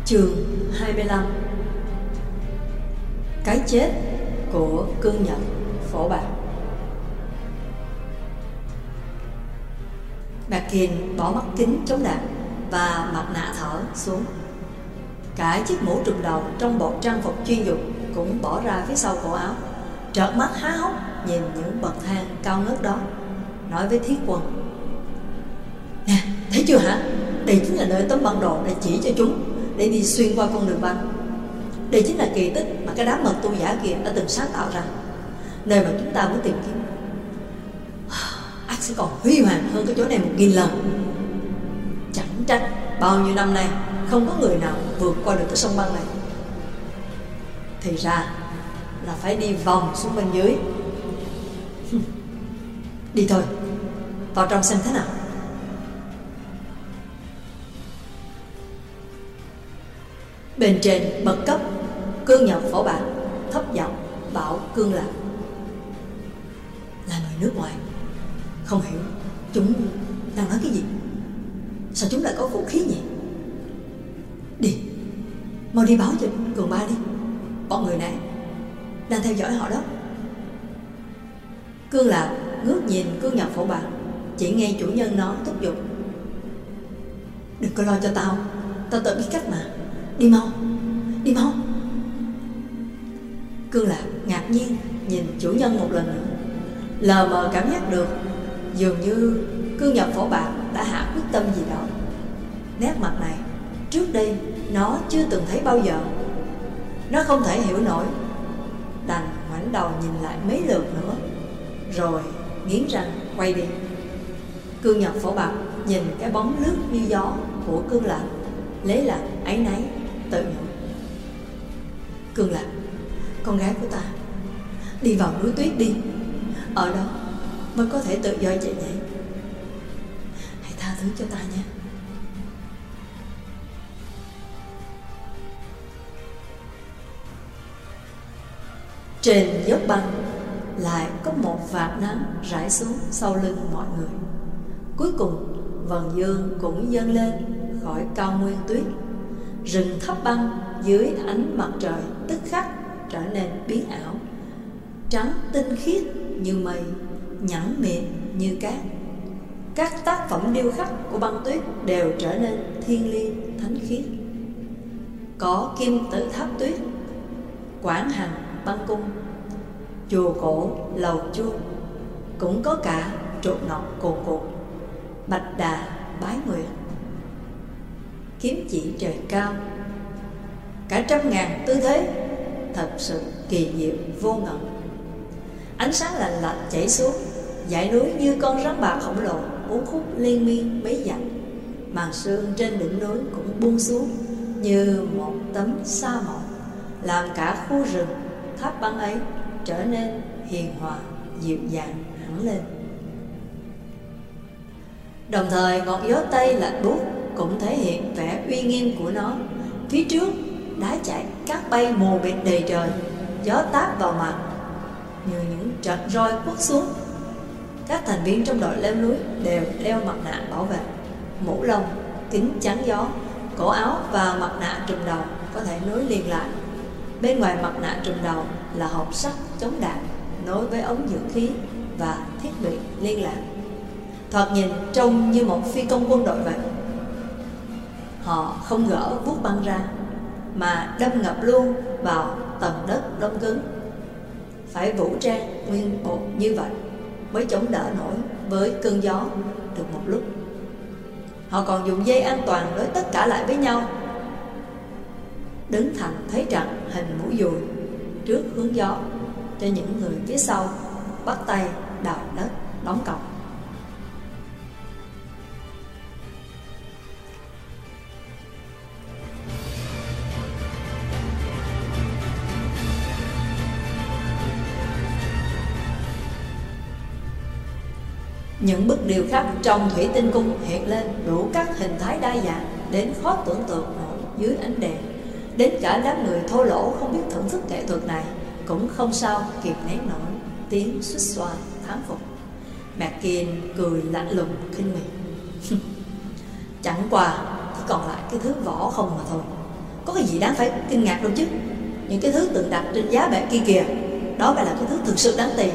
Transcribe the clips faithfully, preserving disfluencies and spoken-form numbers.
Chương hai mươi lăm. Cái chết của cương nhật phổ bạc. Mackin bỏ mắt kính chống đạn và mặt nạ thở xuống. Cả chiếc mũ trùm đầu trong bộ trang phục chuyên dụng cũng bỏ ra phía sau cổ áo, trợn mắt há hốc nhìn những bậc thang cao ngất đó, nói với Thiết Quân: "Nè, thấy chưa hả? Đây chính là nơi tấm bản đồ đã chỉ cho chúng để đi xuyên qua con đường băng. Đây chính là kỳ tích mà cái đám mật tu giả kia đã từng sáng tạo ra, nơi mà chúng ta muốn tìm kiếm. Ác sẽ còn huy hoàng hơn cái chỗ này một nghìn lần. Chẳng trách bao nhiêu năm nay không có người nào vượt qua được cái sông băng này. Thì ra là phải đi vòng xuống bên dưới. Đi thôi, vào trong xem thế nào." Bên trên bậc cấp, Cương Nhật phổ bạc thấp giọng bảo Cương Lạc: "Là người nước ngoài, không hiểu chúng đang nói cái gì. Sao chúng lại có vũ khí nhỉ? Đi, mau đi báo cho Cường Ba đi. Bọn người này đang theo dõi họ đó." Cương Lạc ngước nhìn Cương Nhật phổ bạc, chỉ nghe chủ nhân nó thúc giục: "Đừng có lo cho tao, tao tự biết cách mà. Đi mau, đi mau." Cương Lạc ngạc nhiên nhìn chủ nhân một lần nữa, lờ mờ cảm giác được dường như Cương Nhật phổ bạc đã hạ quyết tâm gì đó. Nét mặt này trước đây nó chưa từng thấy bao giờ. Nó không thể hiểu nổi, đành ngoảnh đầu nhìn lại mấy lượt nữa, rồi nghiến răng quay đi. Cương Nhật phổ bạc nhìn cái bóng lướt như gió của Cương Lạc, lấy làm áy náy, tự nhủ: "Cương Lạc, con gái của ta, đi vào núi tuyết đi. Ở đó mới có thể tự do chạy nhảy. Hãy tha thứ cho ta nhé." Trên dốc băng lại có một vạt nắng rải xuống sau lưng mọi người. Cuối cùng vầng dương cũng dâng lên khỏi cao nguyên tuyết. Rừng thấp băng dưới ánh mặt trời tức khắc trở nên biến ảo, trắng tinh khiết như mây, nhẵn mịn như cát. Các tác phẩm điêu khắc của băng tuyết đều trở nên thiêng liêng thánh khiết. Có kim tự tháp tuyết, quảng hành băng cung, chùa cổ lầu chuông, cũng có cả trụ ngọc cồn cột, bạch đà bái nguyệt, kiếm chỉ trời cao. Cả trăm ngàn tư thế, thật sự kỳ diệu vô ngần. Ánh sáng lạnh lạnh chảy xuống, dãy núi như con rắn bạc khổng lồ uốn khúc liên miên mấy dặm. Màn sương trên đỉnh núi cũng buông xuống như một tấm sa mỏng, làm cả khu rừng tháp băng ấy trở nên hiền hòa dịu dàng hẳn lên. Đồng thời ngọn gió tây lạnh buốt cũng thể hiện vẻ uy nghiêm của nó. Phía trước đá chạy cát bay mù mịt đầy trời, gió táp vào mặt như những trận roi quất xuống. Các thành viên trong đội leo núi đều đeo mặt nạ bảo vệ, mũ lông, kính chắn gió, cổ áo và mặt nạ trùm đầu có thể nối liền lại. Bên ngoài mặt nạ trùm đầu là hộp sắt chống đạn nối với ống dưỡng khí và thiết bị liên lạc. Thoạt nhìn trông như một phi công quân đội vậy. Họ không gỡ vuốt băng ra, mà đâm ngập luôn vào tầng đất đông cứng. Phải vũ trang nguyên bộ như vậy mới chống đỡ nổi với cơn gió được một lúc. Họ còn dùng dây an toàn nối tất cả lại với nhau, đứng thành thế trận hình mũi dùi trước hướng gió, cho những người phía sau bắt tay đào đất đóng cọc. Những bức điêu khắc trong thủy tinh cung hiện lên đủ các hình thái đa dạng đến khó tưởng tượng nổi dưới ánh đèn. Đến cả đám người thô lỗ không biết thưởng thức nghệ thuật này cũng không sao kìm nén nổi tiếng xuýt xoa thán phục. Mackin cười lạnh lùng khinh miệt: "Chẳng qua chỉ còn lại cái thứ vỏ không mà thôi. có cái gì đáng phải kinh ngạc đâu chứ. Những cái thứ tượng đặt trên giá bệ kia kìa, đó mới là cái thứ thực sự đáng tiền.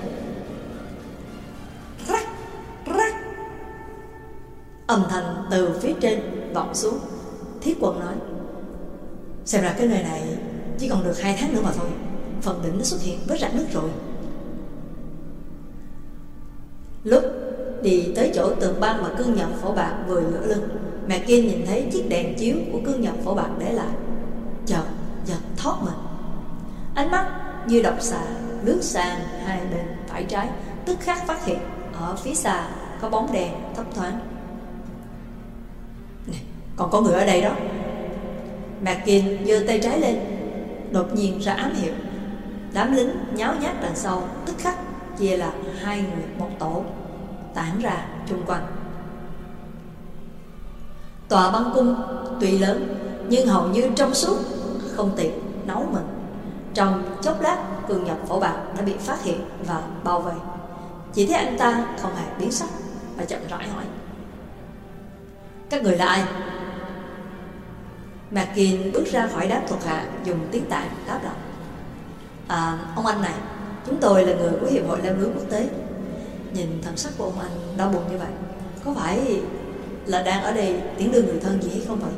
Rắc, rắc. Âm thanh từ phía trên vọng xuống. Thiết Quân nói: xem ra cái nơi này chỉ còn được hai tháng nữa mà thôi. Phần đỉnh nó xuất hiện vết rạn nứt rồi. Lúc đi tới chỗ tường băng mà cương nhật phổ bạc vừa dựa lưng, mẹ Kim nhìn thấy chiếc đèn chiếu của cương nhật phổ bạc để lại, chợt giật thót mình. Ánh mắt như độc xà lướt sang hai bên phải trái, tức khắc phát hiện ở phía xa có bóng đèn thấp thoáng. Này, còn có người ở đây đó. Mạc Kim giơ tay trái lên, đột nhiên ra ám hiệu. Đám lính nháo nhác đằng sau tức khắc chia là hai người một tổ, tản ra chung quanh. Tòa băng cung tuy lớn nhưng hầu như trong suốt, không tiện nấu mình. Trong chốc lát, Cương Nhật phổ bạc đã bị phát hiện và bao vây. Chỉ thấy anh ta không hề biến sắc và chậm rãi hỏi: các người là ai? Mạc Kiên bước ra khỏi đám thuộc hạ, dùng tiếng Tạng đáp lại: À, ông anh này, chúng tôi là người của Hiệp hội Leo núi quốc tế. Nhìn thần sắc của ông anh đau buồn như vậy, có phải là đang ở đây tiễn đưa người thân gì hay không vậy?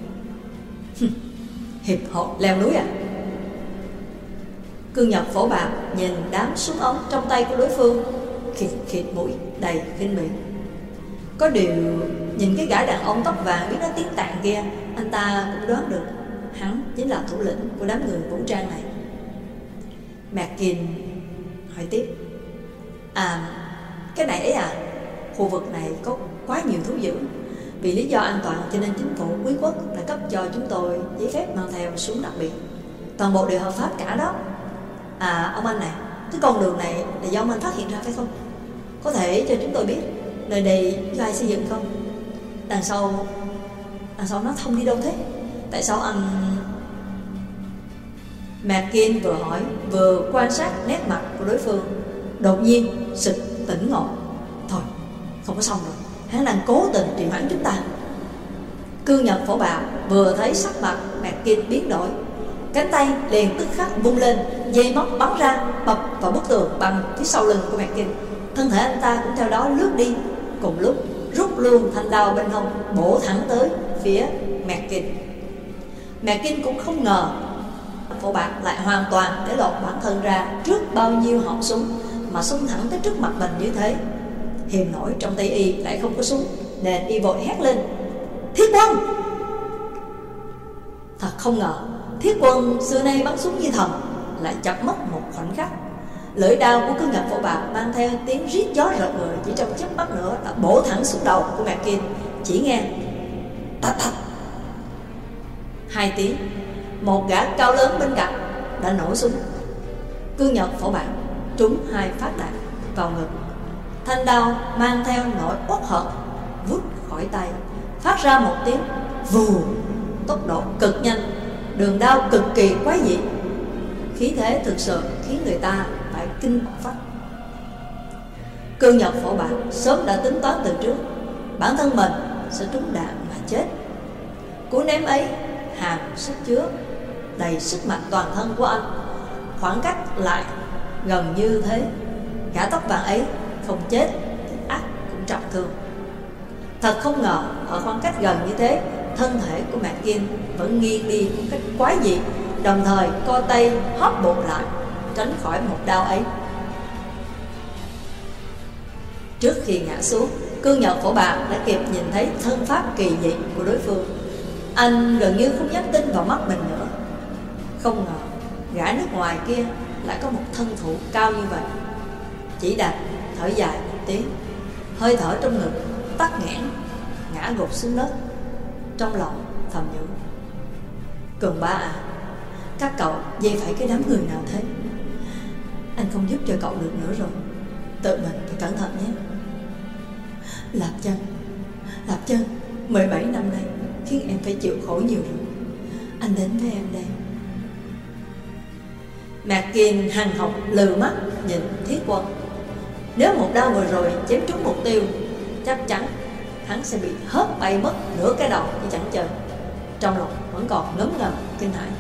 Hiệp hội Leo núi à? Cương Nhật phổ bạc nhìn đám súng ống trong tay của đối phương, khịt khịt mũi đầy khinh bỉ. Có điều nhìn cái gã đàn ông tóc vàng biết nói tiếng Tạng kia, anh ta cũng đoán được hắn chính là thủ lĩnh của đám người vũ trang này. Mạc Kiên hỏi tiếp: À, cái này ấy à, khu vực này có quá nhiều thú dữ. Vì lý do an toàn cho nên chính phủ quý quốc đã cấp cho chúng tôi giấy phép mang theo súng đặc biệt. Toàn bộ đều hợp pháp cả đó. À, ông anh này, cái con đường này là do ông anh phát hiện ra phải không? Có thể cho chúng tôi biết nơi đây do ai xây dựng không? Đằng sau Đằng sau nó thông đi đâu thế? Tại sao anh... Mạc Kiên vừa hỏi vừa quan sát nét mặt của đối phương, đột nhiên sực tỉnh ngộ. Thôi, không có xong rồi, hắn đang cố tình trì hoãn chúng ta. Cương Nhật phổ bạc vừa thấy sắc mặt Mạc Kiên biến đổi, cánh tay liền tức khắc vung lên, dây móc bắn ra bập vào bức tường bằng phía sau lưng của Mạc Kiên. Thân thể anh ta cũng theo đó lướt đi, cùng lúc rút luôn thanh đao bên hông, bổ thẳng tới phía Mạc Kiên. Mạc Kiên cũng không ngờ phổ bạc lại hoàn toàn để lột bản thân ra trước bao nhiêu họng súng mà xông thẳng tới trước mặt mình như thế. Hiềm nổi trong tay y lại không có súng, nên y vội hét lên: Thiết Quân! Thật không ngờ Thiết Quân xưa nay bắn súng như thần lại chập mất một khoảnh khắc. Lưỡi đao của Cương Nhật phổ bạc mang theo tiếng rít gió rợn người, chỉ trong chớp mắt nữa đã bổ thẳng xuống đầu của Mạc Kiên. Chỉ nghe tạch tạch hai tiếng, một gã cao lớn bên cạnh đã nổ súng. Cương Nhật phổ bạc trúng hai phát đạn vào ngực. Thanh đao mang theo nỗi uất hận vút khỏi tay, phát ra một tiếng vù, tốc độ cực nhanh, đường đao cực kỳ quái dị, khí thế thực sự khiến người ta phải kinh phách. Cương Nhật phổ bạc sớm đã tính toán từ trước bản thân mình sẽ trúng đạn mà chết. Cú ném ấy hàm sức chứa đầy sức mạnh toàn thân của anh, khoảng cách lại gần như thế. Gã tóc vàng ấy không chết thì ắt cũng trọng thương. Thật không ngờ ở khoảng cách gần như thế, thân thể của Mạc Kiên vẫn nghiêng đi một cách quái dị, đồng thời co tay hóp bụng lại tránh khỏi một đao ấy. Trước khi ngã xuống, Cương Nhật phổ bạc đã kịp nhìn thấy thân pháp kỳ dị của đối phương. Anh gần như không dám tin vào mắt mình nữa. Không ngờ gã nước ngoài kia lại có một thân thủ cao như vậy. Chỉ đành thở dài một tiếng, hơi thở trong ngực tắc nghẽn, ngã gục xuống đất, trong lòng thầm nhủ: Cường ba à, các cậu dây phải cái đám người nào thế? Anh không giúp cho cậu được nữa rồi, tự mình phải cẩn thận nhé. Lạp Chân, Lạp Chân, mười bảy năm nay khiến em phải chịu khổ nhiều rồi. Anh đến với em đây. Mạc Kiên hằn học lừ mắt nhìn Thiết Quân. Nếu một đao vừa rồi chém trúng mục tiêu, chắc chắn hắn sẽ bị hớt bay mất nửa cái đầu như chẳng chờ. Trong lòng vẫn còn ngấm ngầm kinh hãi.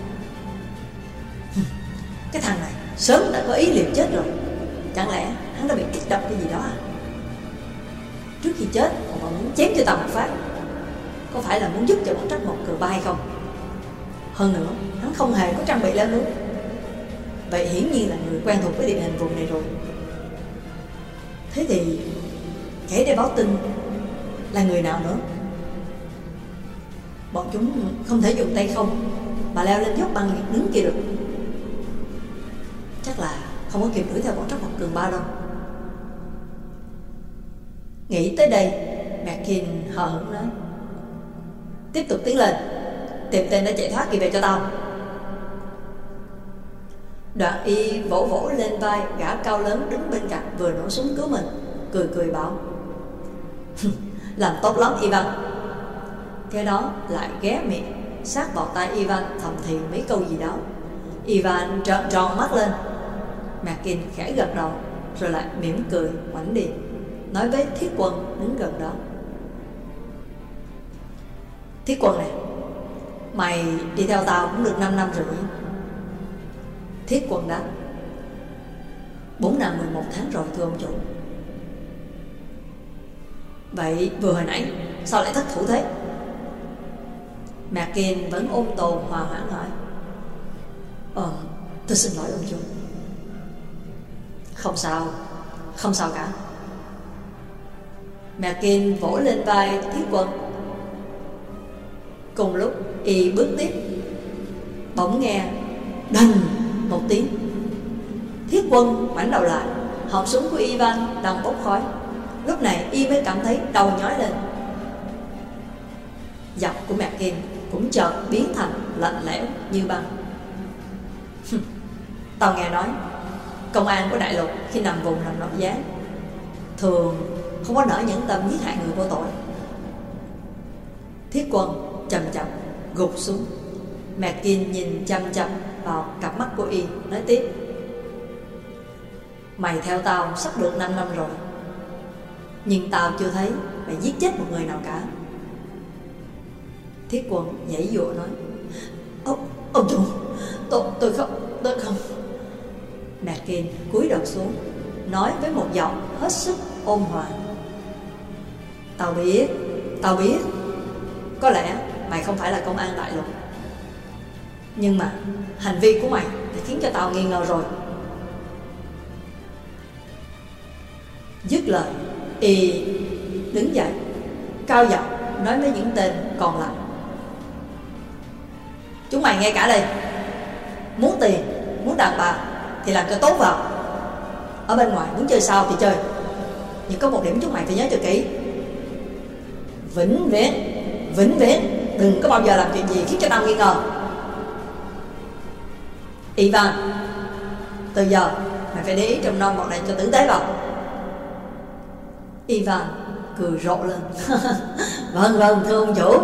Cái thằng này sớm đã có ý liều chết rồi. Chẳng lẽ hắn đã bị kích động cái gì đó à? Trước khi chết còn muốn chém cho tao một phát. Có phải là muốn giúp cho bọn Trắc Mộc Cường Ba hay không? Hơn nữa hắn không hề có trang bị leo núi. Vậy hiển nhiên là người quen thuộc với địa hình vùng này rồi. Thế thì kẻ để báo tin là người nào nữa? Bọn chúng không thể dùng tay không mà leo lên dốc băng liệt nướng kia được. Chắc là không có kịp đuổi theo bọn Trắc Mộc Cường Ba đâu. Nghĩ tới đây, Merkin hờ hững nói: tiếp tục tiến lên, tìm tên đã chạy thoát kia về cho tao. Đoạn y vỗ vỗ lên vai gã cao lớn đứng bên cạnh vừa nổ súng cứu mình, cười cười bảo: làm tốt lắm Ivan. Theo đó lại ghé miệng sát vào tai Ivan thầm thì mấy câu gì đó. Ivan trợn tròn mắt lên. Merkin khẽ gật đầu rồi lại mỉm cười ngoảnh đi, nói với Thiết Quân đứng gần đó: Thiết Quân này, mày đi theo tao cũng được năm năm rồi nhỉ? Thiết Quân đáp: bốn năm mười một tháng rồi thưa ông chủ. Vậy vừa hồi nãy sao lại thất thủ thế? Merkin vẫn ôn tồn hòa hoãn hỏi: Ờ, tôi xin lỗi ông chủ. Không sao, không sao cả. Merkin vỗ lên vai Thiết Quân. Cùng lúc y bước tiếp, bỗng nghe đành một tiếng. Thiết Quân ngoảnh đầu lại, họng súng của Ivan đang bốc khói. Lúc này y mới cảm thấy đầu nhói lên. Giọng của Merkin cũng chợt biến thành lạnh lẽo như băng. Tao nghe nói công an của đại lục khi nằm vùng làm nội gián thường không có nỡ nhẫn tâm giết hại người vô tội. Thiết Quân chậm chậm gục xuống. Merkin nhìn chăm chăm vào cặp mắt của y, nói tiếp: mày theo tao sắp được năm năm rồi, nhưng tao chưa thấy mày giết chết một người nào cả. Thiết Quân giãy giụa nói: Ông, ông chủ, tôi, tôi không, tôi không. Merkin cúi đầu xuống, nói với một giọng hết sức ôn hòa: Tao biết, tao biết, có lẽ mày không phải là công an đại lục, nhưng mà hành vi của mày đã khiến cho tao nghi ngờ rồi. Dứt lời, y đứng dậy, cao giọng nói với những tên còn lại: Chúng mày nghe cả đây, muốn tiền, muốn đàn bà thì làm cho tốt vào. Ở bên ngoài muốn chơi sao thì chơi, nhưng có một điểm chúng mày phải nhớ cho kỹ: vĩnh viễn, vĩnh viễn đừng có bao giờ làm chuyện gì khiến cho tao nghi ngờ. Ivan, từ giờ mày phải để ý trong non bọn này cho tử tế vào. Ivan cười rộ lên: Vâng vâng thưa ông chủ.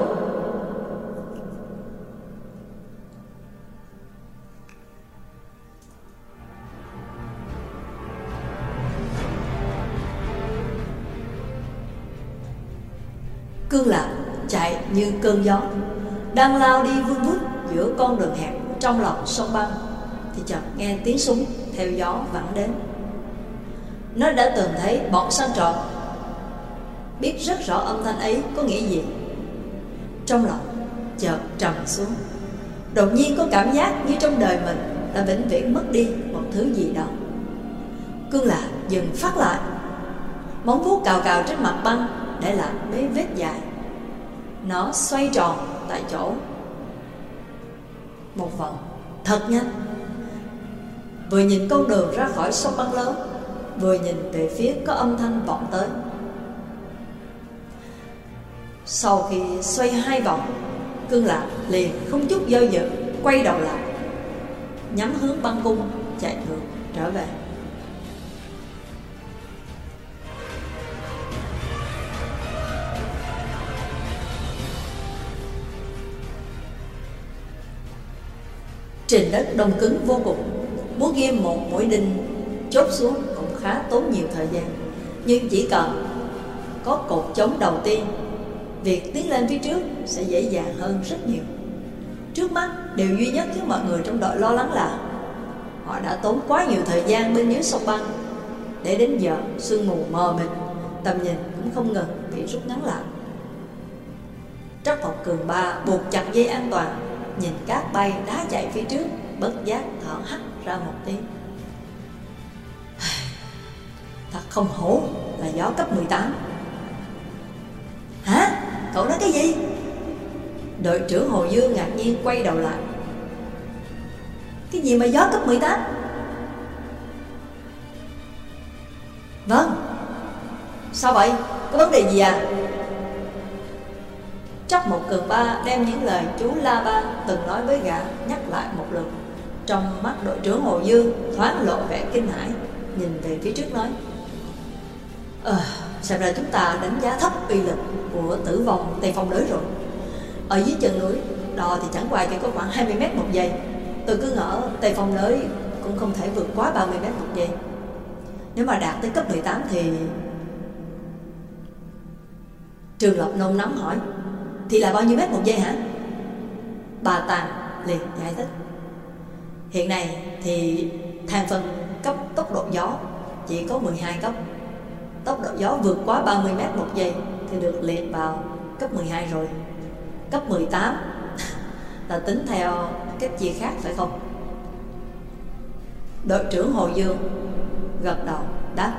Cương Lạc chạy như cơn gió, đang lao đi vun vút giữa con đường hẹp trong lòng sông băng, thì chợt nghe tiếng súng theo gió vẳng đến. Nó đã từng thấy bọn săn trộm, biết rất rõ âm thanh ấy có nghĩa gì. Trong lòng chợt trầm xuống, đột nhiên có cảm giác như trong đời mình đã vĩnh viễn mất đi một thứ gì đó. Cương Lạc dừng phát lại, móng vuốt cào cào trên mặt băng để lại mấy vết dài. Nó xoay tròn tại chỗ một vòng thật nhanh, vừa nhìn con đường ra khỏi sông băng lớn, vừa nhìn về phía có âm thanh vọng tới. Sau khi xoay hai vòng, Cương Lạc liền không chút do dự quay đầu lại, nhắm hướng băng cung chạy ngược trở về. Trên đất đông cứng vô cùng, muốn ghim một mũi đinh chốt xuống cũng khá tốn nhiều thời gian. Nhưng chỉ cần có cột chống đầu tiên, việc tiến lên phía trước sẽ dễ dàng hơn rất nhiều. Trước mắt, điều duy nhất khiến mọi người trong đội lo lắng là họ đã tốn quá nhiều thời gian bên dưới sông băng, để đến giờ sương mù mờ mịt, tầm nhìn cũng không ngừng bị rút ngắn lại. Trắc Mộc Cường Ba buộc chặt dây an toàn, nhìn cát bay đá chạy phía trước, bất giác thở hắt ra một tiếng. Thật không hổ là gió cấp mười tám. Hả? Cậu nói cái gì? Đội trưởng Hồ Dương ngạc nhiên quay đầu lại. Cái gì mà gió cấp mười tám? Vâng. Sao vậy? Có vấn đề gì à? Trắc Mộc Cường Ba đem những lời chú La Ba từng nói với gã nhắc lại một lượt. Trong mắt đội trưởng Hồ Dương thoáng lộ vẻ kinh hãi, nhìn về phía trước nói: Ờ, xem ra chúng ta đánh giá thấp uy lực của tử vong Tây Phong Đới rồi. Ở dưới chân núi đo thì chẳng qua chỉ có khoảng hai mươi mét một giây. Tôi cứ ngỡ Tây Phong Đới cũng không thể vượt quá ba mươi mét một giây. Nếu mà đạt tới cấp mười tám thì... Trường Lập nôn nóng hỏi: Thì là bao nhiêu mét một giây hả? Bà Tàng liền giải thích: Hiện nay thì thang phân cấp tốc độ gió chỉ có mười hai cấp. Tốc độ gió vượt quá ba mươi mét một giây thì được liệt vào cấp mười hai rồi. Cấp mười tám là tính theo cách chia khác phải không? Đội trưởng Hồ Dương gật đầu đáp: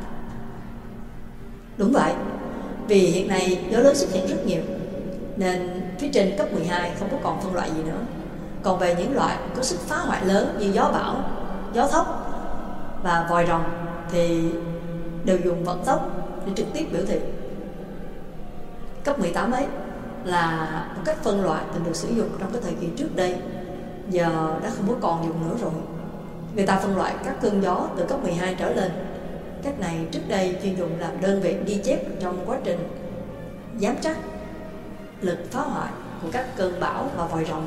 Đúng vậy. Vì hiện nay gió lớn xuất hiện rất nhiều, nên phía trên cấp mười hai không có còn phân loại gì nữa. Còn về những loại có sức phá hoại lớn như gió bão, gió thốc và vòi rồng thì đều dùng vận tốc để trực tiếp biểu thị. Cấp mười tám ấy là một cách phân loại từng được sử dụng trong cái thời kỳ trước đây, giờ đã không có còn dùng nữa rồi. Người ta phân loại các cơn gió từ cấp mười hai trở lên. Cách này trước đây chuyên dùng làm đơn vị ghi chép trong quá trình giám trắc lực phá hoại của các cơn bão và vòi rồng.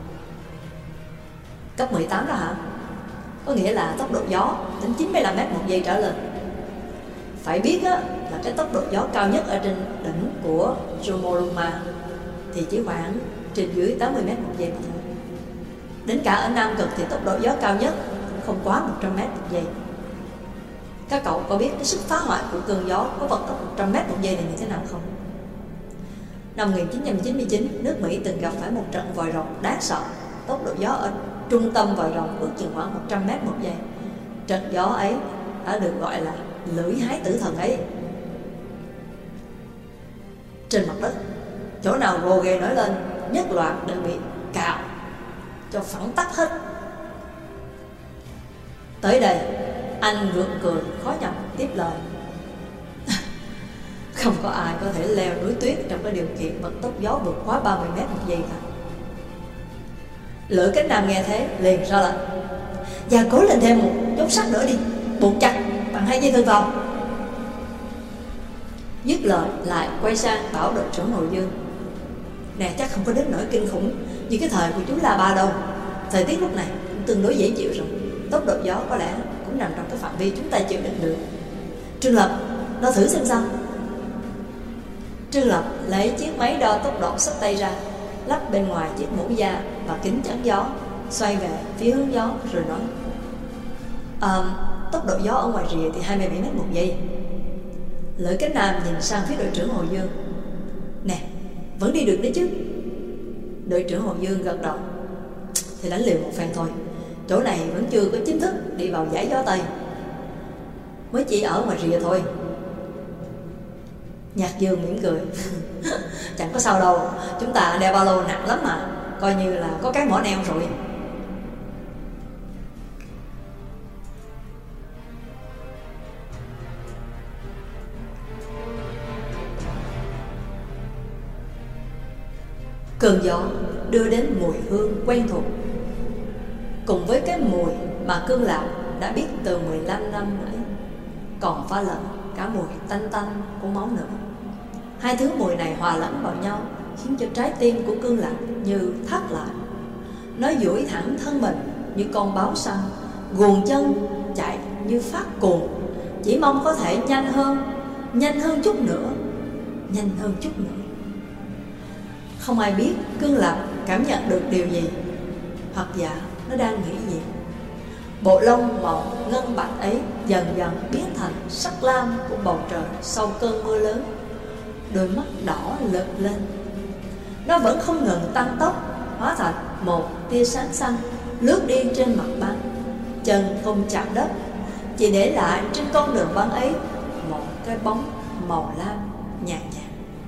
Cấp mười tám đó hả? Có nghĩa là tốc độ gió đến chín mươi lăm mét một giây trở lên. Phải biết á, là cái tốc độ gió cao nhất ở trên đỉnh của Chomolungma thì chỉ khoảng trên dưới tám mươi mét một giây mà thôi. Đến cả ở Nam Cực thì tốc độ gió cao nhất cũng không quá một trăm mét một giây. Các cậu có biết cái sức phá hoại của cơn gió có vận tốc một trăm mét một giây này như thế nào không? Năm một nghìn chín trăm chín mươi chín, nước Mỹ từng gặp phải một trận vòi rồng đáng sợ. Tốc độ gió ở trung tâm vòi rồng ước chừng khoảng một trăm mét một giây. Trận gió ấy đã được gọi là lưỡi hái tử thần ấy. Trên mặt đất, chỗ nào rồ ghề nổi lên, nhất loạt đều bị cạo cho phẳng tắc hết. Tới đây, anh gượng cười khó nhọc tiếp lời: Không có ai có thể leo núi tuyết trong cái điều kiện vận tốc gió vượt quá ba mươi mét một giây cả. Lữ Cánh Nam nghe thế liền ra lệnh: Và cố lên thêm một chốt sắt nữa đi, buộc chặt bằng hai dây thừng vào. Dứt lời lại quay sang bảo đội trưởng Hồ Dương: Nè, chắc không có đến nỗi kinh khủng như cái thời của chú La Ba đâu. Thời tiết lúc này cũng tương đối dễ chịu rồi. Tốc độ gió có lẽ cũng nằm trong cái phạm vi chúng ta chịu đựng được. Trương Lập, đo thử xem sao. Trương Lập lấy chiếc máy đo tốc độ xách tay ra, lắp bên ngoài chiếc mũ da và kính chắn gió, xoay về phía hướng gió rồi nói: à, Tốc độ gió ở ngoài rìa thì hai mươi bảy mét một giây. Lữ Cánh Nam nhìn sang phía đội trưởng Hồ Dương: Nè, vẫn đi được đấy chứ? Đội trưởng Hồ Dương gật đầu: Thì đánh liều một phen thôi. Chỗ này vẫn chưa có chính thức đi vào dải gió Tây, mới chỉ ở ngoài rìa thôi. Nhạc Dương mỉm cười: Chẳng có sao đâu, chúng ta đeo ba lô nặng lắm mà, coi như là có cái mỏ neo rồi. Cơn gió đưa đến mùi hương quen thuộc, cùng với cái mùi mà Cương Lạc đã biết từ mười lăm năm ấy, còn pha lẫn cả mùi tanh tanh của máu nữa. Hai thứ mùi này hòa lẫn vào nhau khiến cho trái tim của Cương Lạc như thắt lại. Nó duỗi thẳng thân mình như con báo săn, guồng chân chạy như phát cuồng, chỉ mong có thể nhanh hơn, nhanh hơn chút nữa, nhanh hơn chút nữa. Không ai biết Cương Lạc cảm nhận được điều gì, hoặc giả nó đang nghĩ gì. Bộ lông màu ngân bạch ấy dần dần biến thành sắc lam của bầu trời sau cơn mưa lớn. Đôi mắt đỏ lợt lên. Nó vẫn không ngừng tăng tốc, hóa thành một tia sáng xanh lướt đi trên mặt băng. Chân không chạm đất, chỉ để lại trên con đường băng ấy một cái bóng màu lam nhàn nhạt.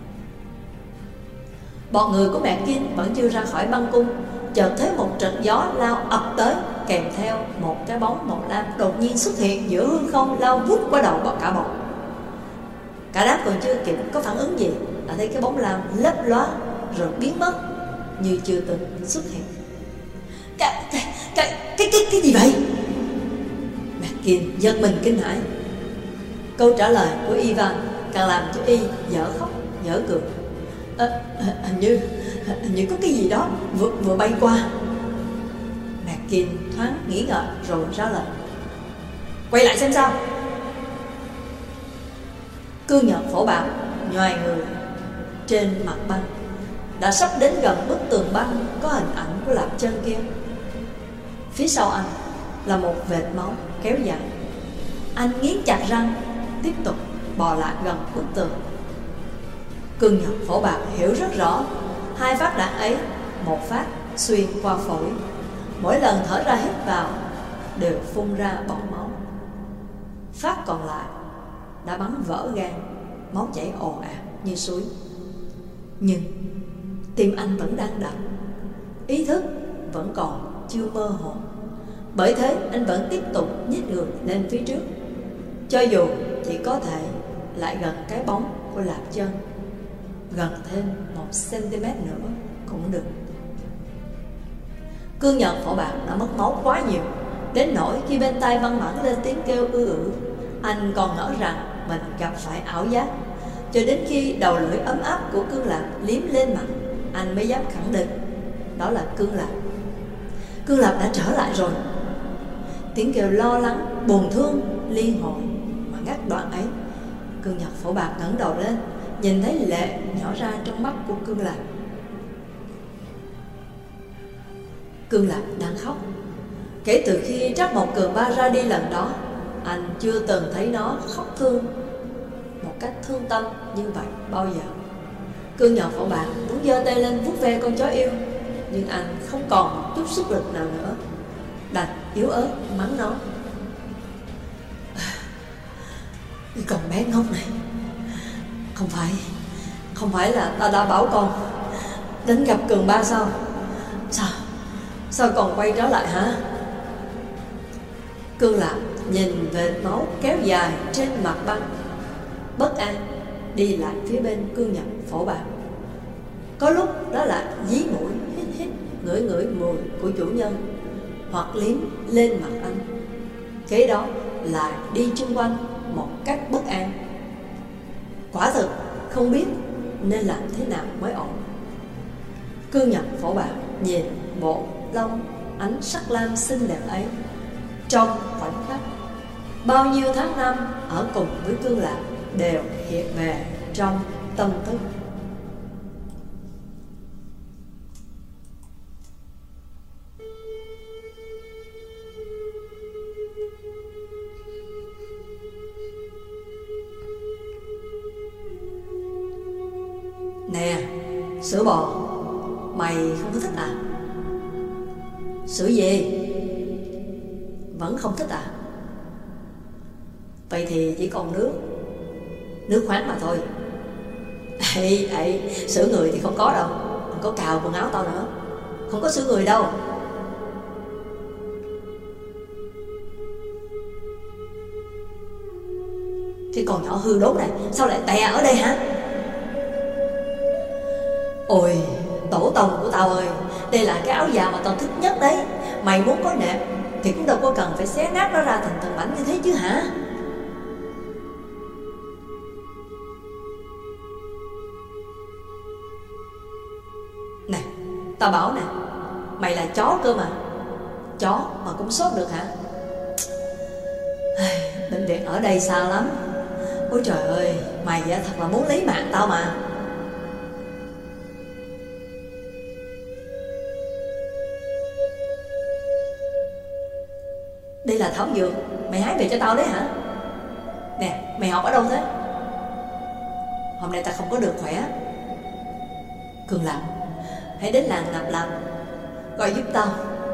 Bọn người của mẹ Kim vẫn chưa ra khỏi băng cung, chợt thấy một trận gió lao ập tới, kèm theo một cái bóng màu lam đột nhiên xuất hiện giữa hư không, lao vút qua đầu bọn cả bọn. Cả đám còn chưa kịp có phản ứng gì đã thấy cái bóng lam lấp lóa rồi biến mất như chưa từng xuất hiện. Cái cái cái cái cái, cái gì vậy? Mẹ Kim giật mình kinh hãi. Câu trả lời của Ivan càng làm cho y dở khóc dở cười. À, hình như hình như có cái gì đó vừa, vừa bay qua. Mẹ Kim thoáng nghĩ ngợi rồi ra lệnh: quay lại xem sao. Cương Nhật Phổ Bạc nhoài người trên mặt băng, đã sắp đến gần bức tường băng có hình ảnh của Lạp Chân kia. Phía sau anh là một vệt máu kéo dài. Anh nghiến chặt răng, tiếp tục bò lại gần bức tường. Cương Nhật Phổ Bạc hiểu rất rõ, hai phát đạn ấy, một phát xuyên qua phổi, mỗi lần thở ra hít vào đều phun ra bọt máu. Phát còn lại đã bắn vỡ gan, máu chảy ồ ạt như suối. Nhưng tim anh vẫn đang đập, ý thức vẫn còn chưa mơ hồ. Bởi thế anh vẫn tiếp tục nhích người lên phía trước, cho dù chỉ có thể lại gần cái bóng của Lạp Chân, gần thêm một cm nữa cũng được. Cương Nhật Phổ Bạc đã mất máu quá nhiều, đến nỗi khi bên tai Văn Mãn lên tiếng kêu ư ử, anh còn ngỡ rằng mình gặp phải ảo giác. Cho đến khi đầu lưỡi ấm áp của Cương Lạp liếm lên mặt, anh mới dám khẳng định đó là Cương Lạp. Cương Lạp đã trở lại rồi. Tiếng kêu lo lắng, buồn thương liên hồi mà ngắt đoạn ấy. Cương Nhật Phổ Bạc ngẩng đầu lên, nhìn thấy lệ nhỏ ra trong mắt của Cương Lạp. Cương Lạp đang khóc. Kể từ khi Trác Mộc Cường Ba ra đi lần đó, anh chưa từng thấy nó khóc thương một cách thương tâm như vậy bao giờ. Cương Nhật Phổ Bạc muốn giơ tay lên vuốt ve con chó yêu, nhưng anh không còn một chút sức lực nào nữa, đành yếu ớt mắng nó: cái con bé ngốc này, Không phải Không phải là ta đã bảo con đến gặp Cường Ba sao? Sao Sao còn quay trở lại hả? Cương Lạp nhìn vệt máu kéo dài trên mặt băng, bất an đi lại phía bên Cương Nhật Phổ Bạc. Có lúc đó là dí mũi hít hít ngửi ngửi mùi của chủ nhân, hoặc liếm lên mặt anh. Kế đó lại đi chung quanh một cách bất an. Quả thực không biết nên làm thế nào mới ổn. Cương Nhật Phổ Bạc nhìn bộ lông ánh sắc lam xinh đẹp ấy, trong khoảnh khắc bao nhiêu tháng năm ở cùng với Cương Lạp đều hiện về trong tâm thức. Nè, sữa bò, mày không có thích à? Sữa gì? Vẫn không thích à? Vậy thì chỉ còn nước Nước khoáng mà thôi. Ê, ê, sữa người thì không có đâu. Đừng có cào quần áo tao nữa. Không có sữa người đâu. Cái con nhỏ hư đốn này sao lại tè ở đây hả? Ôi, tổ tông của tao ơi, đây là cái áo già mà tao thích nhất đấy. Mày muốn có nệm thì cũng đâu có cần phải xé nát nó ra thành từng mảnh như thế chứ hả? Nè, tao bảo nè, mày là chó cơ mà. Chó mà cũng sốt được hả? Bệnh viện ở đây xa lắm. Ôi trời ơi, mày thật là muốn lấy mạng tao mà. Đây là thảo dược mày hái về cho tao đấy hả? Nè, mày học ở đâu thế? Hôm nay ta không có được khỏe. Cường Lạc, hãy đến làng Nạp Lạp gọi giúp tao.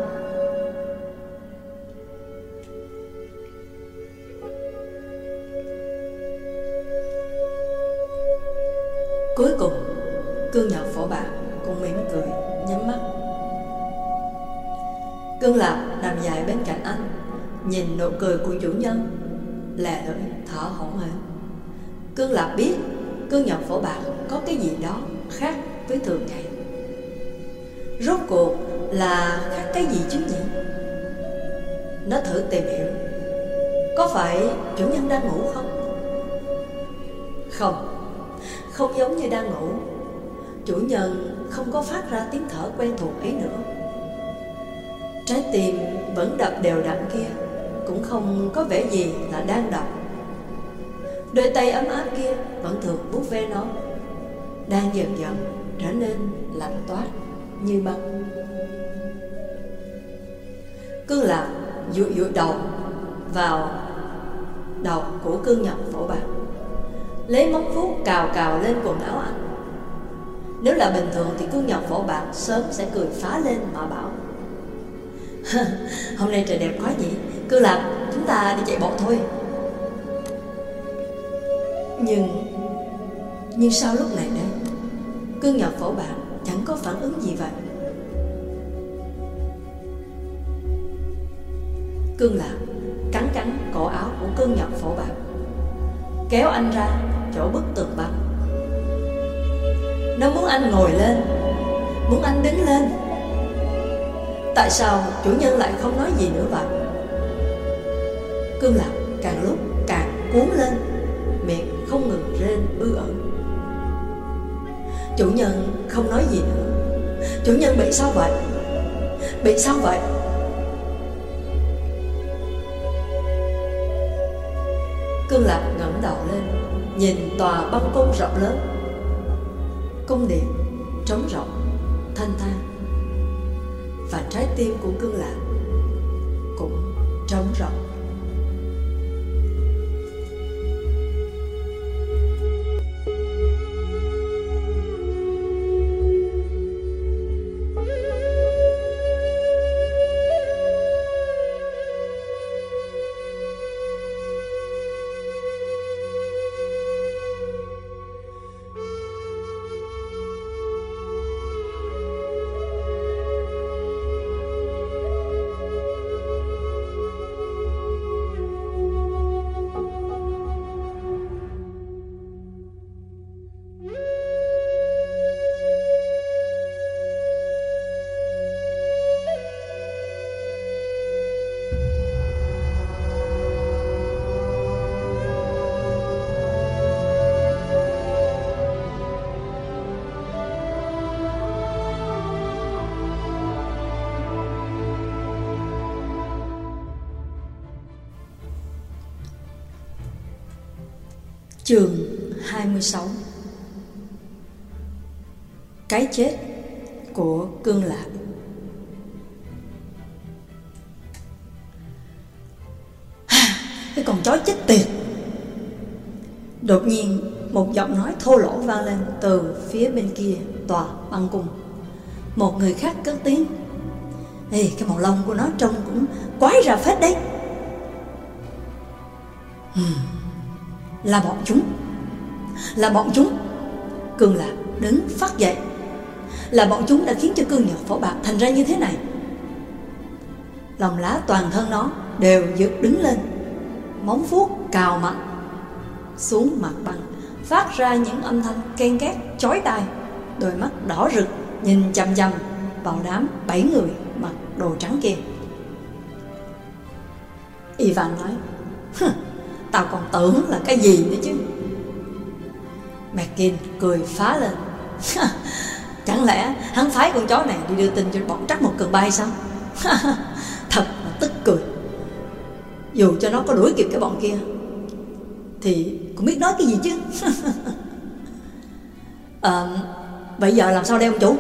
Cuối cùng Cương Nhật Phổ Bạc cũng mỉm cười nhắm mắt. Cương Lạc nằm dài bên cạnh anh, nhìn nụ cười của chủ nhân, lè lưỡi thở hổn hển. Cương Lạc biết Cương Nhật Phổ Bạc có cái gì đó khác với thường ngày. Rốt cuộc là khác cái gì chứ nhỉ? Nó thử tìm hiểu, có phải chủ nhân đang ngủ không? Không, không giống như đang ngủ. Chủ nhân không có phát ra tiếng thở quen thuộc ấy nữa. Trái tim vẫn đập đều đặn kia cũng không có vẻ gì là đang đập. Đôi tay ấm áp kia vẫn thường vuốt ve nó, đang dần dần trở nên lạnh toát như băng. Cương Lạc dụi dụi đầu vào đầu của Cương Nhật Phổ Bạc, lấy móng vuốt cào cào lên quần áo anh. Nếu là bình thường thì Cương Nhật Phổ Bạc sớm sẽ cười phá lên mà bảo: hôm nay trời đẹp quá nhỉ, Cương Lạc, chúng ta đi chạy bộ thôi. Nhưng Nhưng sao lúc này đây Cương Nhật Phổ Bạc chẳng có phản ứng gì vậy? Cương Lạc cắn cắn cổ áo của Cương Nhật Phổ Bạc, kéo anh ra chỗ bức tường băng. Nó muốn anh ngồi lên, muốn anh đứng lên. Tại sao chủ nhân lại không nói gì nữa vậy? Cương Lạc càng lúc càng cuốn lên, miệng không ngừng rên ư ử. Chủ nhân không nói gì nữa. Chủ nhân bị sao vậy? Bị sao vậy? Cương Lạc ngẩng đầu lên, nhìn tòa băng cung rộng lớn. Cung điện trống rộng, thanh thang, và trái tim của Cương Lạc cũng trống rộng. Chương hai mươi sáu. Cái chết của Cương Lạc. Cái con chó chết tiệt! Đột nhiên một giọng nói thô lỗ vang lên từ phía bên kia tòa băng cung. Một người khác cất tiếng: Ê, cái màu lông của nó trông cũng quái ra phết đấy. Hmm. Là bọn chúng. Là bọn chúng. Cương Lạc đứng phát dậy. Là bọn chúng đã khiến cho Cương Nhật Phổ Bạc thành ra như thế này. Lòng lá toàn thân nó đều dựng đứng lên, móng vuốt cào mạnh xuống mặt băng, phát ra những âm thanh ken két chói tai. Đôi mắt đỏ rực nhìn chằm chằm vào đám bảy người mặc đồ trắng kia. Ivan nói: Tao còn tưởng là cái gì nữa chứ. Mackin cười phá lên: Chẳng lẽ hắn phái con chó này đi đưa tin cho bọn Trắc Một Cường Ba hay sao? Thật là tức cười. Dù cho nó có đuổi kịp cái bọn kia thì cũng biết nói cái gì chứ. à, Bây giờ làm sao đây ông chủ?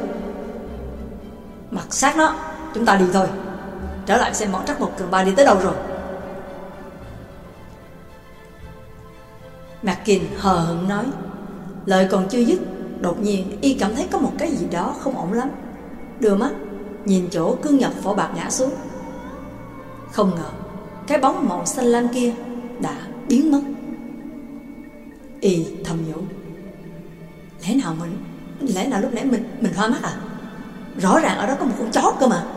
Mặc xác nó, chúng ta đi thôi. Trở lại xem bọn Trắc Một Cường Ba đi tới đâu rồi. Mackin hờ hững nói. Lời còn chưa dứt, đột nhiên y cảm thấy có một cái gì đó không ổn lắm. Đưa mắt nhìn chỗ cương nhật phổ bạc ngã xuống. Không ngờ cái bóng màu xanh lam kia đã biến mất. Y thầm nhủ, lẽ nào mình lẽ nào lúc nãy mình mình hoa mắt à? Rõ ràng ở đó có một con chó cơ mà.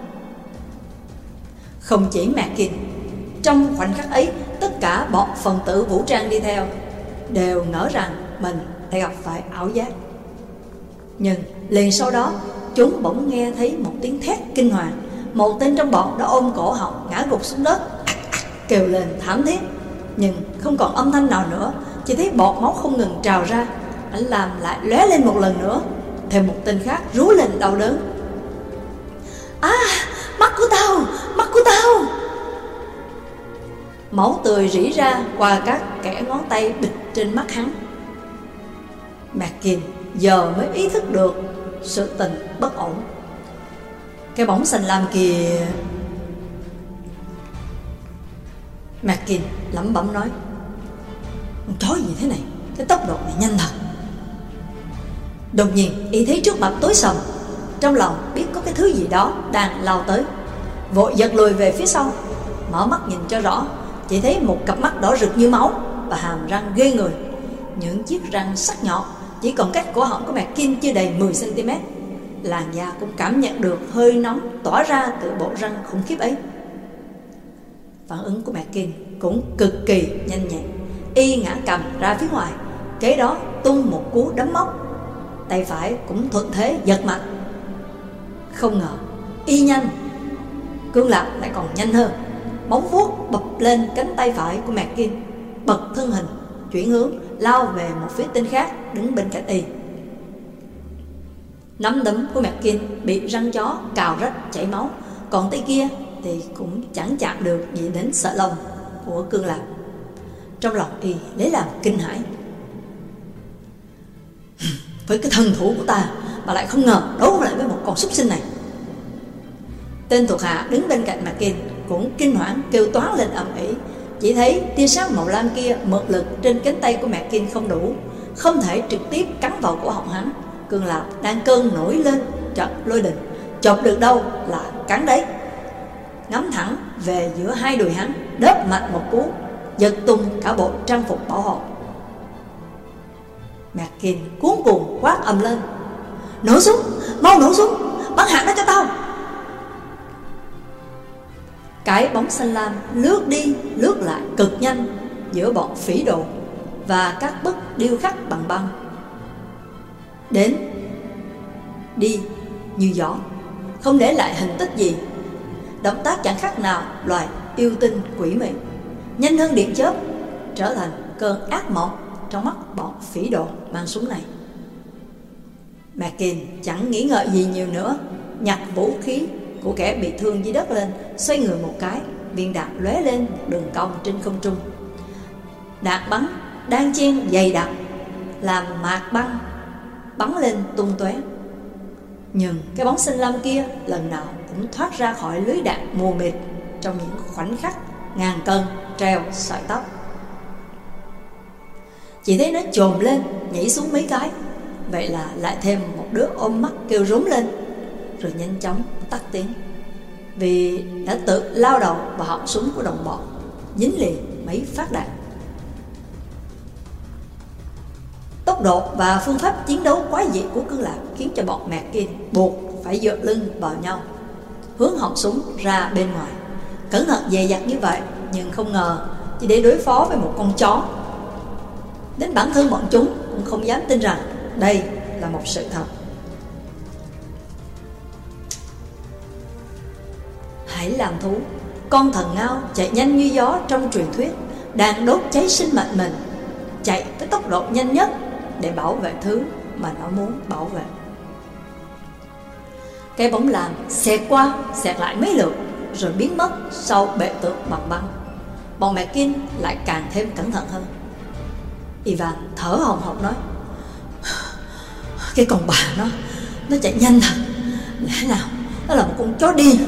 Không chỉ Mackin, trong khoảnh khắc ấy, tất cả bọn phần tử vũ trang đi theo đều ngỡ rằng mình đã gặp phải ảo giác. Nhưng liền sau đó, chúng bỗng nghe thấy một tiếng thét kinh hoàng. Một tên trong bọn đã ôm cổ họng ngã gục xuống đất, kêu lên thảm thiết. Nhưng không còn âm thanh nào nữa, chỉ thấy bọt máu không ngừng trào ra. Anh làm lại lóe lên một lần nữa. Thêm một tên khác rú lên đau đớn. À, mắt của tao, mắt của tao. Máu tươi rỉ ra qua các kẽ ngón tay bịt trên mắt hắn. Mackin giờ mới ý thức được sự tình bất ổn. Cái bóng xanh lam kìa. Mackin lẩm bẩm nói, con chó gì thế này, cái tốc độ này nhanh thật. Đột nhiên y thấy trước mặt tối sầm. Trong lòng biết có cái thứ gì đó đang lao tới, vội giật lùi về phía sau. Mở mắt nhìn cho rõ, chỉ thấy một cặp mắt đỏ rực như máu và hàm răng ghê người. Những chiếc răng sắc nhọn chỉ còn cách cổ họng của Mackin chưa đầy mười xăng ti mét. Làn da cũng cảm nhận được hơi nóng tỏa ra từ bộ răng khủng khiếp ấy. Phản ứng của Mackin cũng cực kỳ nhanh nhẹn. Y ngã cầm ra phía ngoài, kế đó tung một cú đấm móc. Tay phải cũng thuận thế giật mạnh. Không ngờ y nhanh, Cương Lạc lại còn nhanh hơn. Móng vuốt bập lên cánh tay phải của Mackin, bật thân hình chuyển hướng lao về một phía tên khác đứng bên cạnh y. Nắm đấm của Mackin bị răng chó cào rách chảy máu, còn tay kia thì cũng chẳng chạm được gì đến sợi lông của Cương Lạc. Trong lòng y lấy làm kinh hãi. Với cái thân thủ của ta mà lại không ngờ đấu lại với một con súc sinh này. Tên thuộc hạ đứng bên cạnh Mackin cũng kinh hoảng kêu toán lên ầm ĩ. Chỉ thấy tia sáng màu lam kia mượn lực trên cánh tay của Mackin không đủ, không thể trực tiếp cắn vào cổ họng hắn. Cương Lạc đang cơn nổi lên trận lôi đình, chộp được đâu là cắn đấy. Ngắm thẳng về giữa hai đùi hắn, đớp mạnh một cú, giật tung cả bộ trang phục bảo hộ. Mackin cuốn cuồng quát ầm lên, nổ súng, mau nổ súng, bắn hạt nó cho tao. Cái bóng xanh lam lướt đi lướt lại cực nhanh giữa bọn phỉ đồ và các bức điêu khắc bằng băng, đến đi như gió, không để lại hình tích gì. Động tác chẳng khác nào loài yêu tinh quỷ mị, nhanh hơn điện chớp, trở thành cơn ác mộng trong mắt bọn phỉ đồ mang súng này. Mackin chẳng nghĩ ngợi gì nhiều nữa, nhặt vũ khí của kẻ bị thương dưới đất lên, xoay người một cái, viên đạn lóe lên một đường cong trên không trung. Đạn bắn đang chen dày đặc, làm mạc băng bắn lên tung tóe. Nhưng cái bóng xanh lam kia lần nào cũng thoát ra khỏi lưới đạn mù mịt trong những khoảnh khắc ngàn cân treo sợi tóc. Chỉ thấy nó chồm lên nhảy xuống mấy cái, vậy là lại thêm một đứa ôm mắt kêu rúm lên, rồi nhanh chóng tắt tiếng, vì đã tự lao đầu vào họng súng của đồng bọn, dính liền mấy phát đạn. Tốc độ và phương pháp chiến đấu quái dị của Cương Lạc khiến cho bọn Mackin buộc phải dựa lưng vào nhau, hướng họng súng ra bên ngoài. Cẩn thận dè dặt như vậy, nhưng không ngờ chỉ để đối phó với một con chó. Đến bản thân bọn chúng cũng không dám tin rằng đây là một sự thật. Hãy làm thú, con thần ngao chạy nhanh như gió trong truyền thuyết, đang đốt cháy sinh mệnh mình, chạy với tốc độ nhanh nhất để bảo vệ thứ mà nó muốn bảo vệ. Cái bóng lam xẹt qua xẹt lại mấy lượt rồi biến mất sau bệ tượng bằng băng. Bọn Mackin lại càng thêm cẩn thận hơn. Ivan thở hồng hộc nói, cái con bà nó Nó chạy nhanh thật, lẽ nào nó là một con chó điên?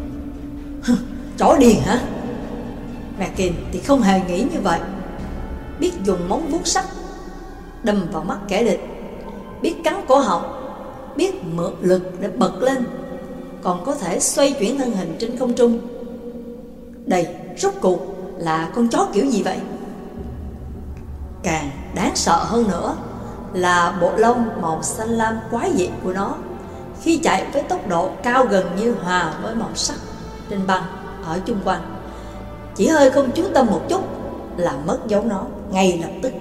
Chó điên hả? Mackin thì không hề nghĩ như vậy. biết dùng móng vuốt sắt đâm vào mắt kẻ địch, biết cắn cổ họng, biết mượn lực để bật lên, còn có thể xoay chuyển thân hình trên không trung. Đây rốt cuộc là con chó kiểu gì vậy? Càng đáng sợ hơn nữa là bộ lông màu xanh lam quái dị của nó khi chạy với tốc độ cao gần như hòa với màu sắc trên băng ở chung quanh. Chỉ hơi không chú tâm một chút là mất dấu nó ngay lập tức.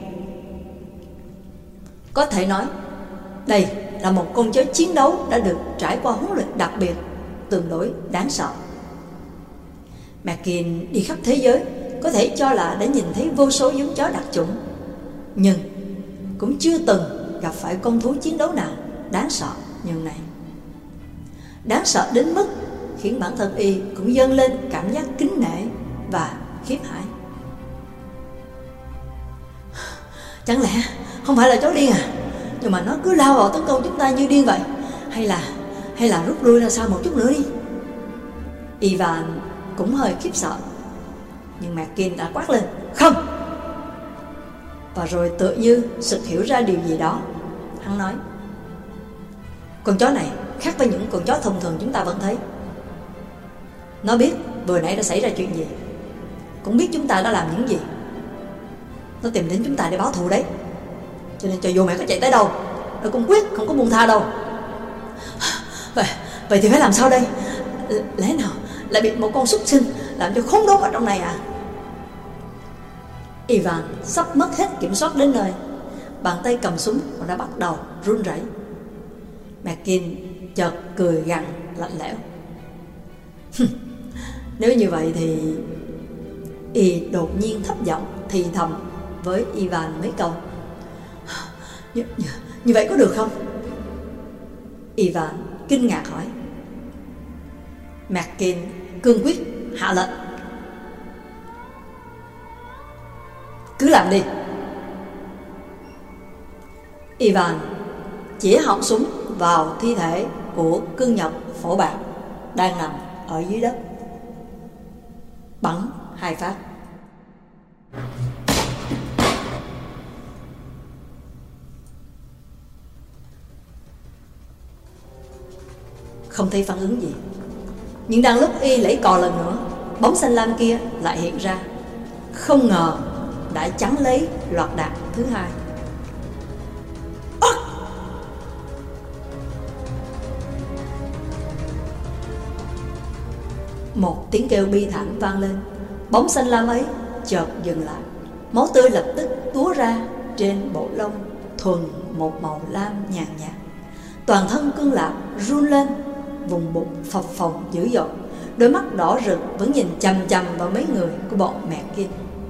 Có thể nói đây là một con chó chiến đấu đã được trải qua huấn luyện đặc biệt, tương đối đáng sợ. Mackin đi khắp thế giới, có thể cho là đã nhìn thấy vô số giống chó đặc chủng, nhưng cũng chưa từng gặp phải con thú chiến đấu nào đáng sợ như này. Đáng sợ đến mức khiến bản thân y cũng dâng lên cảm giác kính nể và khiếp hãi. Chẳng lẽ không phải là chó điên à? Nhưng mà nó cứ lao vào tấn công chúng ta như điên vậy. Hay là hay là rút lui ra sau một chút nữa đi. Ivan cũng hơi khiếp sợ, nhưng Mackin đã quát lên không. Và rồi tựa như sực hiểu ra điều gì đó, hắn nói: con chó này khác với những con chó thông thường chúng ta vẫn thấy. Nó biết vừa nãy đã xảy ra chuyện gì, cũng biết chúng ta đã làm những gì. Nó tìm đến chúng ta để báo thù đấy. Cho nên cho dù mẹ có chạy tới đâu, nó cũng quyết không có buông tha đâu. Vậy, vậy thì phải làm sao đây? Lẽ nào lại bị một con súc sinh làm cho khốn đốn ở trong này à? Ivan sắp mất hết kiểm soát đến nơi, bàn tay cầm súng và đã bắt đầu run rẩy. Mackin chợt cười gằn lạnh lẽo. Nếu như vậy thì... Y đột nhiên thấp giọng thì thầm với Ivan mấy câu. Như, như, như vậy có được không? Ivan kinh ngạc hỏi. Mackin cương quyết hạ lệnh: cứ làm đi. Ivan chỉ họng súng vào thi thể của cương nhật phổ bạc đang nằm ở dưới đất, bắn hai phát. Không thấy phản ứng gì, nhưng đang lúc y lấy cò lần nữa, bóng xanh lam kia lại hiện ra, không ngờ đã chắn lấy loạt đạn thứ hai. À! Một tiếng kêu bi thảm vang lên, bóng xanh lam ấy chợt dừng lại, máu tươi lập tức túa ra trên bộ lông thuần một màu lam nhàn nhạt. Toàn thân cương lạc run lên, vùng bụng phập phồng dữ dội, đôi mắt đỏ rực vẫn nhìn chằm chằm vào mấy người của bọn Mackin.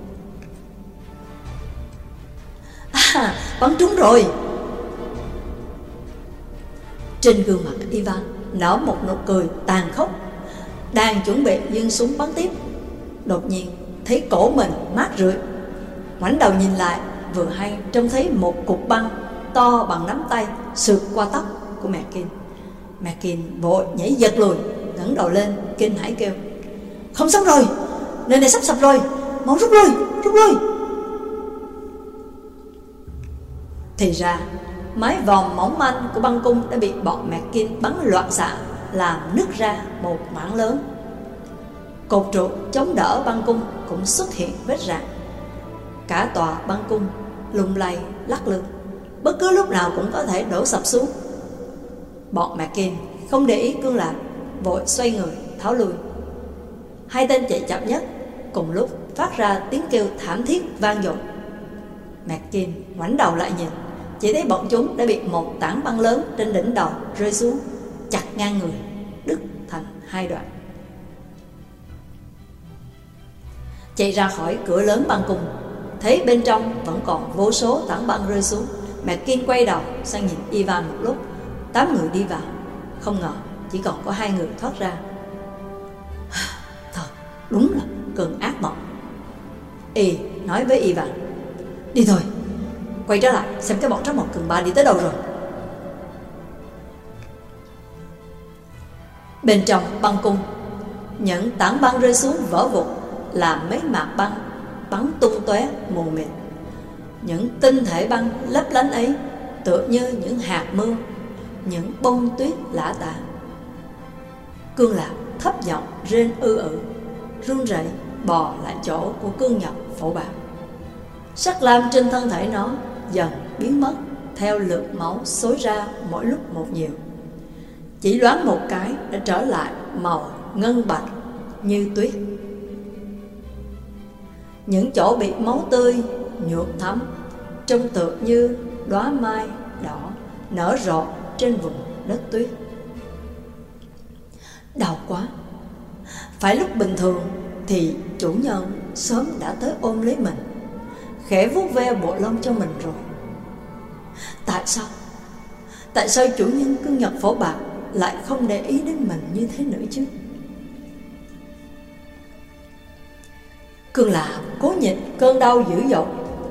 À, bắn trúng rồi. Trên gương mặt Ivan nở một nụ cười tàn khốc. Đang chuẩn bị giương súng bắn tiếp, đột nhiên thấy cổ mình mát rượi, ngoảnh đầu nhìn lại, vừa hay trông thấy một cục băng to bằng nắm tay sượt qua tóc của Mackin. Mackin vội nhảy giật lùi, ngẩng đầu lên kinh hãi kêu: không xong rồi, nơi này sắp sập rồi, mau rút lui, rút lui. Thì ra mái vòm mỏng manh của băng cung đã bị bọn Mackin bắn loạn xạ, làm nứt ra một mảng lớn. Cột trụ chống đỡ băng cung cũng xuất hiện vết rạn. Cả tòa băng cung lung lay lắc lư, bất cứ lúc nào cũng có thể đổ sập xuống. Bọn Mackin không để ý cương lạc, vội xoay người tháo lui. Hai tên chạy chậm nhất cùng lúc phát ra tiếng kêu thảm thiết vang dội. Mackin ngoảnh đầu lại nhìn, chỉ thấy bọn chúng đã bị một tảng băng lớn trên đỉnh đầu rơi xuống, chặt ngang người, đứt thành hai đoạn. Chạy ra khỏi cửa lớn băng cung, thấy bên trong vẫn còn vô số tảng băng rơi xuống. Mackin quay đầu sang nhìn Ivan một lúc. Tám người đi vào, không ngờ chỉ còn có hai người thoát ra. Thật đúng là cơn ác mộng. Y nói với Ivan: đi thôi, quay trở lại xem cái bọn trắc một cường ba đi tới đâu rồi. Bên trong băng cung, những tảng băng rơi xuống vỡ vụn, làm mấy mạt băng bắn tung tóe mù mịt. Những tinh thể băng lấp lánh ấy tựa như những hạt mưa, những bông tuyết lả tả. Cương Lạc thấp giọng rên ư ử, run rẩy bò lại chỗ của cương nhật phổ bạc. Sắc lam trên thân thể nó dần biến mất theo lượng máu xối ra mỗi lúc một nhiều. Chỉ loáng một cái đã trở lại màu ngân bạch như tuyết. Những chỗ bị máu tươi nhuộm thắm trông tựa như đóa mai đỏ nở rộ trên vùng đất tuyết. Đau quá. Phải lúc bình thường thì chủ nhân sớm đã tới ôm lấy mình, khẽ vuốt ve bộ lông cho mình rồi. Tại sao? Tại sao chủ nhân cương nhật phổ bạc lại không để ý đến mình như thế nữa chứ? Cương Lạc cố nhịn cơn đau dữ dội,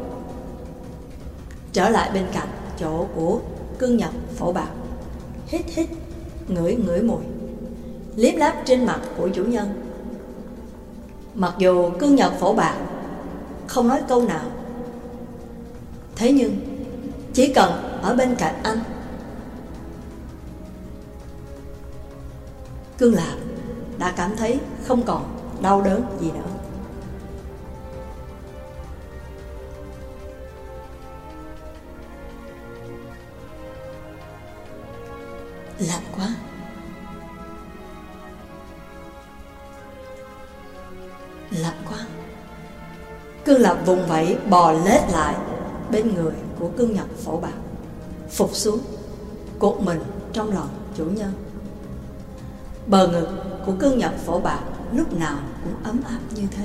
trở lại bên cạnh chỗ của cương nhật phổ bạc, hít hít ngửi ngửi mùi, liếm láp trên mặt của chủ nhân. Mặc dù cương nhật phổ bạc không nói câu nào, thế nhưng chỉ cần ở bên cạnh anh, Cương Lạc đã cảm thấy không còn đau đớn gì nữa. Lạnh quá. Lạnh quá. Cương Lạc vùng vẫy bò lết lại bên người của cương nhật phổ bạc, phục xuống cuộn mình trong lòng chủ nhân. Bờ ngực của cương nhật phổ bạc lúc nào cũng ấm áp như thế.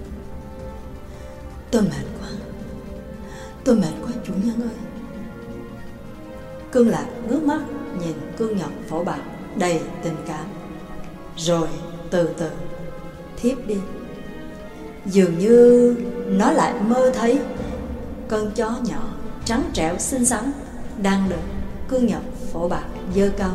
Tôi mệt quá. Tôi mệt quá chủ nhân ơi. Cương Lạc ngước mắt nhìn cương nhật phổ bạc đầy tình cảm, rồi từ từ thiếp đi. Dường như nó lại mơ thấy con chó nhỏ trắng trẻo xinh xắn đang được cương nhật phổ bạc giơ cao.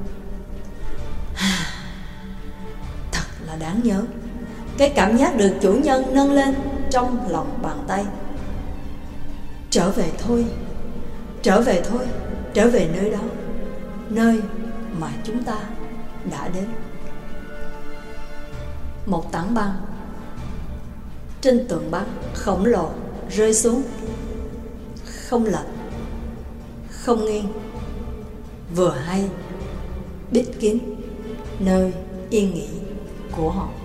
Thật là đáng nhớ cái cảm giác được chủ nhân nâng lên trong lòng bàn tay. Trở về thôi, trở về thôi, trở về nơi đó, nơi mà chúng ta đã đến. Một tảng băng trên tường băng khổng lồ rơi xuống, không lệch, không nghiêng, vừa hay bít kín nơi yên nghỉ của họ.